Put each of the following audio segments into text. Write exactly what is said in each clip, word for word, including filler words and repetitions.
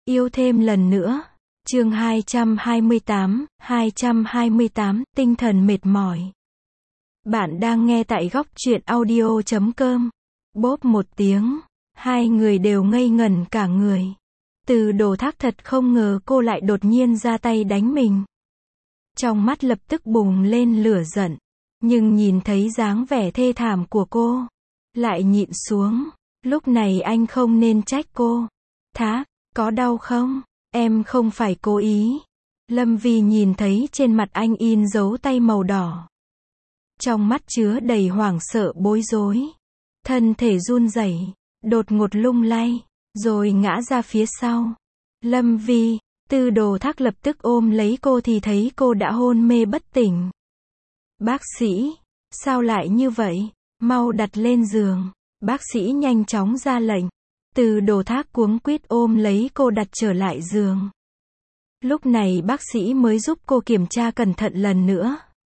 Yêu thêm lần nữa. Chương hai trăm hai mươi tám, hai trăm hai mươi tám, tinh thần mệt mỏi. Bạn đang nghe tại góc truyện audio chấm com. Bốp một tiếng, hai người đều ngây ngẩn cả người. Từ Đồ Thác thật không ngờ cô lại đột nhiên ra tay đánh mình. Trong mắt lập tức bùng lên lửa giận, nhưng nhìn thấy dáng vẻ thê thảm của cô, lại nhịn xuống. Lúc này anh không nên trách cô. Thác, có đau không? Em không phải cố ý. Lâm Vi nhìn thấy trên mặt anh in dấu tay màu đỏ. Trong mắt chứa đầy hoảng sợ bối rối. Thân thể run rẩy, đột ngột lung lay, rồi ngã ra phía sau. Lâm Vi, Từ Đồ Thác lập tức ôm lấy cô thì thấy cô đã hôn mê bất tỉnh. Bác sĩ, sao lại như vậy? Mau đặt lên giường. Bác sĩ nhanh chóng ra lệnh. Từ Đồ Thác cuống quýt ôm lấy cô đặt trở lại giường. Lúc này bác sĩ mới giúp cô kiểm tra cẩn thận lần nữa.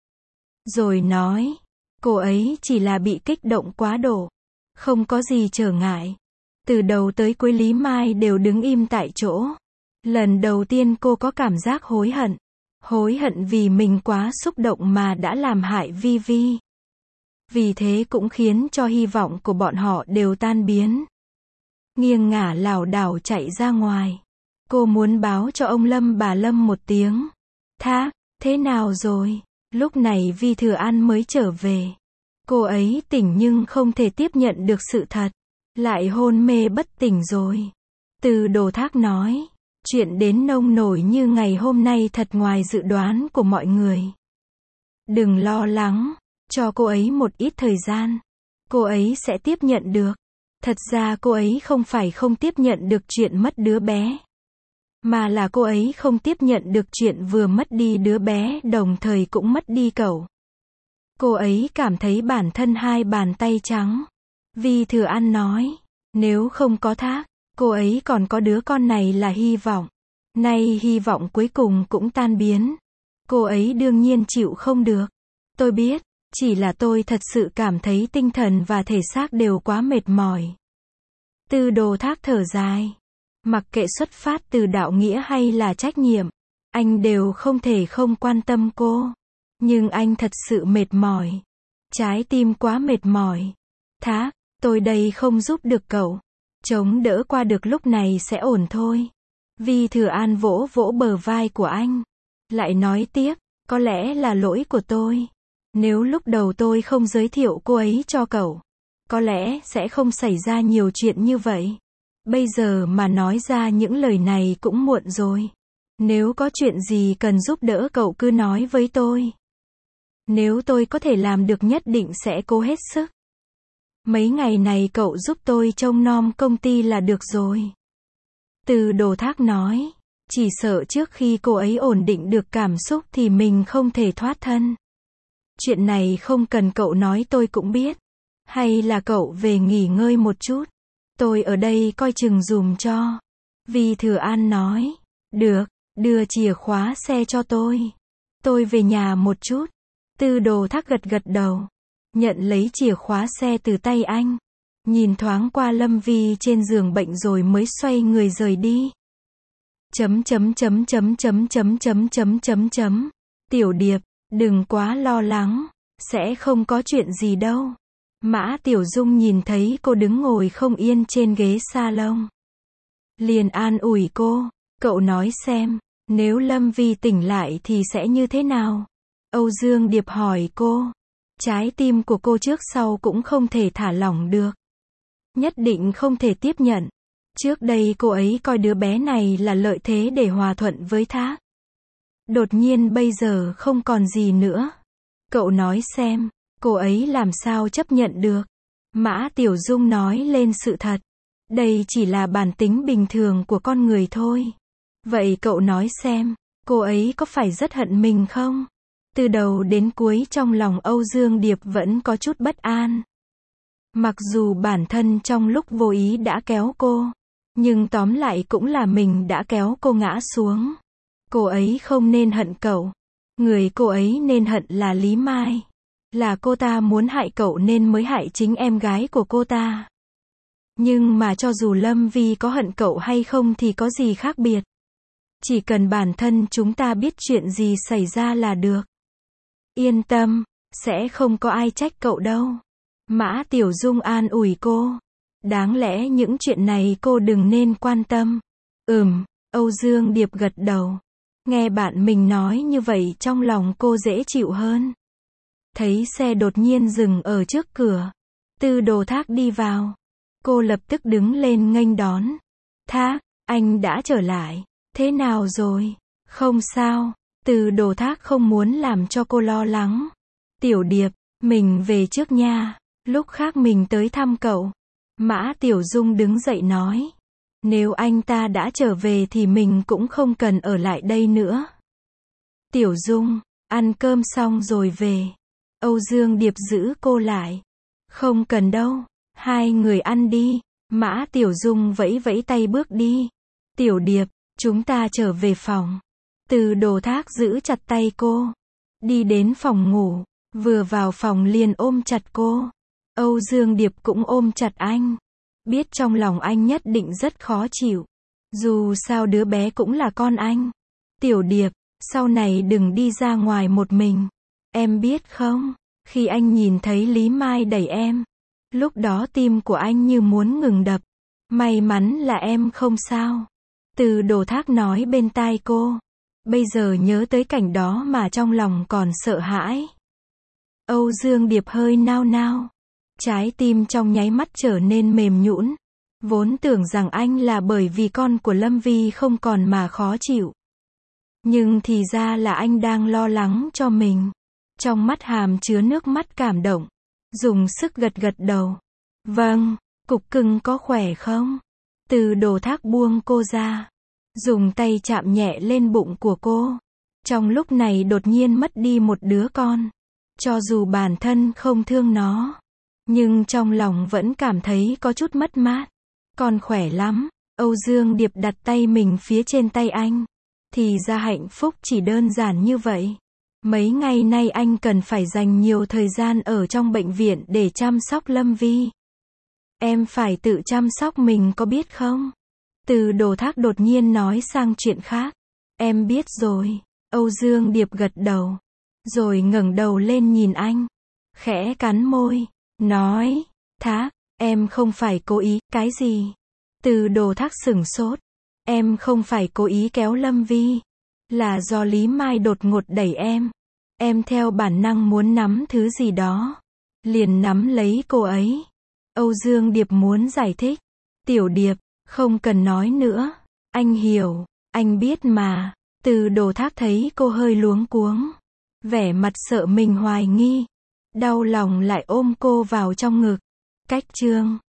Rồi nói, cô ấy chỉ là bị kích động quá độ, không có gì trở ngại. Từ đầu tới cuối Lý Mai đều đứng im tại chỗ. Lần đầu tiên cô có cảm giác hối hận. Hối hận vì mình quá xúc động mà đã làm hại Vi Vi. Vì thế cũng khiến cho hy vọng của bọn họ đều tan biến. Nghiêng ngả lảo đảo chạy ra ngoài. Cô muốn báo cho ông Lâm bà Lâm một tiếng. Thác, thế nào rồi? Lúc này Vi Thừa An mới trở về. Cô ấy tỉnh nhưng không thể tiếp nhận được sự thật. Lại hôn mê bất tỉnh rồi. Từ Đồ Thác nói, chuyện đến nông nổi như ngày hôm nay thật ngoài dự đoán của mọi người. Đừng lo lắng, cho cô ấy một ít thời gian. Cô ấy sẽ tiếp nhận được. Thật ra cô ấy không phải không tiếp nhận được chuyện mất đứa bé, mà là cô ấy không tiếp nhận được chuyện vừa mất đi đứa bé đồng thời cũng mất đi cậu. Cô ấy cảm thấy bản thân hai bàn tay trắng. Vi Thừa An nói, nếu không có Thác, cô ấy còn có đứa con này là hy vọng. Nay hy vọng cuối cùng cũng tan biến. Cô ấy đương nhiên chịu không được. Tôi biết, chỉ là tôi thật sự cảm thấy tinh thần và thể xác đều quá mệt mỏi. Từ Đồ Thác thở dài. Mặc kệ xuất phát từ đạo nghĩa hay là trách nhiệm, anh đều không thể không quan tâm cô. Nhưng anh thật sự mệt mỏi. Trái tim quá mệt mỏi. Thác, tôi đây không giúp được cậu. Chống đỡ qua được lúc này sẽ ổn thôi. Vi Thừa An vỗ vỗ bờ vai của anh. Lại nói tiếp, có lẽ là lỗi của tôi. Nếu lúc đầu tôi không giới thiệu cô ấy cho cậu, có lẽ sẽ không xảy ra nhiều chuyện như vậy. Bây giờ mà nói ra những lời này cũng muộn rồi. Nếu có chuyện gì cần giúp đỡ cậu cứ nói với tôi. Nếu tôi có thể làm được nhất định sẽ cố hết sức. Mấy ngày này cậu giúp tôi trông nom công ty là được rồi. Từ Đồ Thác nói, chỉ sợ trước khi cô ấy ổn định được cảm xúc thì mình không thể thoát thân. Chuyện này không cần cậu nói tôi cũng biết. Hay là cậu về nghỉ ngơi một chút. Tôi ở đây coi chừng dùm cho. Vi Thừa An nói, được, đưa chìa khóa xe cho tôi. Tôi về nhà một chút. Từ Đồ Thác gật gật đầu. Nhận lấy chìa khóa xe từ tay anh. Nhìn thoáng qua Lâm Vi trên giường bệnh rồi mới xoay người rời đi. Chấm chấm chấm chấm chấm chấm chấm chấm chấm chấm. Tiểu Điệp, đừng quá lo lắng. Sẽ không có chuyện gì đâu. Mã Tiểu Dung nhìn thấy cô đứng ngồi không yên trên ghế salon. Liền an ủi cô, cậu nói xem, nếu Lâm Vi tỉnh lại thì sẽ như thế nào? Âu Dương Điệp hỏi cô. Trái tim của cô trước sau cũng không thể thả lỏng được. Nhất định không thể tiếp nhận. Trước đây cô ấy coi đứa bé này là lợi thế để hòa thuận với Thác. Đột nhiên bây giờ không còn gì nữa. Cậu nói xem, cô ấy làm sao chấp nhận được? Mã Tiểu Dung nói lên sự thật. Đây chỉ là bản tính bình thường của con người thôi. Vậy cậu nói xem, cô ấy có phải rất hận mình không? Từ đầu đến cuối trong lòng Âu Dương Điệp vẫn có chút bất an. Mặc dù bản thân trong lúc vô ý đã kéo cô, nhưng tóm lại cũng là mình đã kéo cô ngã xuống. Cô ấy không nên hận cậu. Người cô ấy nên hận là Lý Mai. Là cô ta muốn hại cậu nên mới hại chính em gái của cô ta. Nhưng mà cho dù Lâm Vi có hận cậu hay không thì có gì khác biệt. Chỉ cần bản thân chúng ta biết chuyện gì xảy ra là được. Yên tâm, sẽ không có ai trách cậu đâu. Mã Tiểu Dung an ủi cô. Đáng lẽ những chuyện này cô đừng nên quan tâm. Ừm, Âu Dương Điệp gật đầu. Nghe bạn mình nói như vậy trong lòng cô dễ chịu hơn. Thấy xe đột nhiên dừng ở trước cửa. Tư Đồ Thác đi vào. Cô lập tức đứng lên nghênh đón. Thác, anh đã trở lại. Thế nào rồi? Không sao. Tư Đồ Thác không muốn làm cho cô lo lắng. Tiểu Điệp, mình về trước nha. Lúc khác mình tới thăm cậu. Mã Tiểu Dung đứng dậy nói. Nếu anh ta đã trở về thì mình cũng không cần ở lại đây nữa. Tiểu Dung, ăn cơm xong rồi về. Âu Dương Điệp giữ cô lại. Không cần đâu, hai người ăn đi. Mã Tiểu Dung vẫy vẫy tay bước đi. Tiểu Điệp, chúng ta trở về phòng. Tư Đồ Thác giữ chặt tay cô. Đi đến phòng ngủ, vừa vào phòng liền ôm chặt cô. Âu Dương Điệp cũng ôm chặt anh. Biết trong lòng anh nhất định rất khó chịu. Dù sao đứa bé cũng là con anh. Tiểu Điệp, sau này đừng đi ra ngoài một mình. Em biết không, khi anh nhìn thấy Lý Mai đẩy em, lúc đó tim của anh như muốn ngừng đập. May mắn là em không sao. Tư Đồ Thác nói bên tai cô. Bây giờ nhớ tới cảnh đó mà trong lòng còn sợ hãi. Âu Dương Điệp hơi nao nao. Trái tim trong nháy mắt trở nên mềm nhũn. Vốn tưởng rằng anh là bởi vì con của Lâm Vi không còn mà khó chịu. Nhưng thì ra là anh đang lo lắng cho mình. Trong mắt hàm chứa nước mắt cảm động. Dùng sức gật gật đầu. Vâng, cục cưng có khỏe không? Tư Đồ Thác buông cô ra. Dùng tay chạm nhẹ lên bụng của cô. Trong lúc này đột nhiên mất đi một đứa con. Cho dù bản thân không thương nó, nhưng trong lòng vẫn cảm thấy có chút mất mát. Con khỏe lắm. Âu Dương Điệp đặt tay mình phía trên tay anh. Thì ra hạnh phúc chỉ đơn giản như vậy. Mấy ngày nay anh cần phải dành nhiều thời gian ở trong bệnh viện để chăm sóc Lâm Vi. Em phải tự chăm sóc mình có biết không? Tư Đồ Thác đột nhiên nói sang chuyện khác. Em biết rồi. Âu Dương Điệp gật đầu. Rồi ngẩng đầu lên nhìn anh. Khẽ cắn môi. Nói. Thác, em không phải cố ý. Cái gì? Tư Đồ Thác sửng sốt. Em không phải cố ý kéo Lâm Vi. Là do Lý Mai đột ngột đẩy em. Em theo bản năng muốn nắm thứ gì đó. Liền nắm lấy cô ấy. Âu Dương Điệp muốn giải thích. Tiểu Điệp, không cần nói nữa. Anh hiểu, anh biết mà. Tư Đồ Thác thấy cô hơi luống cuống. Vẻ mặt sợ mình hoài nghi. Đau lòng lại ôm cô vào trong ngực. Cách chương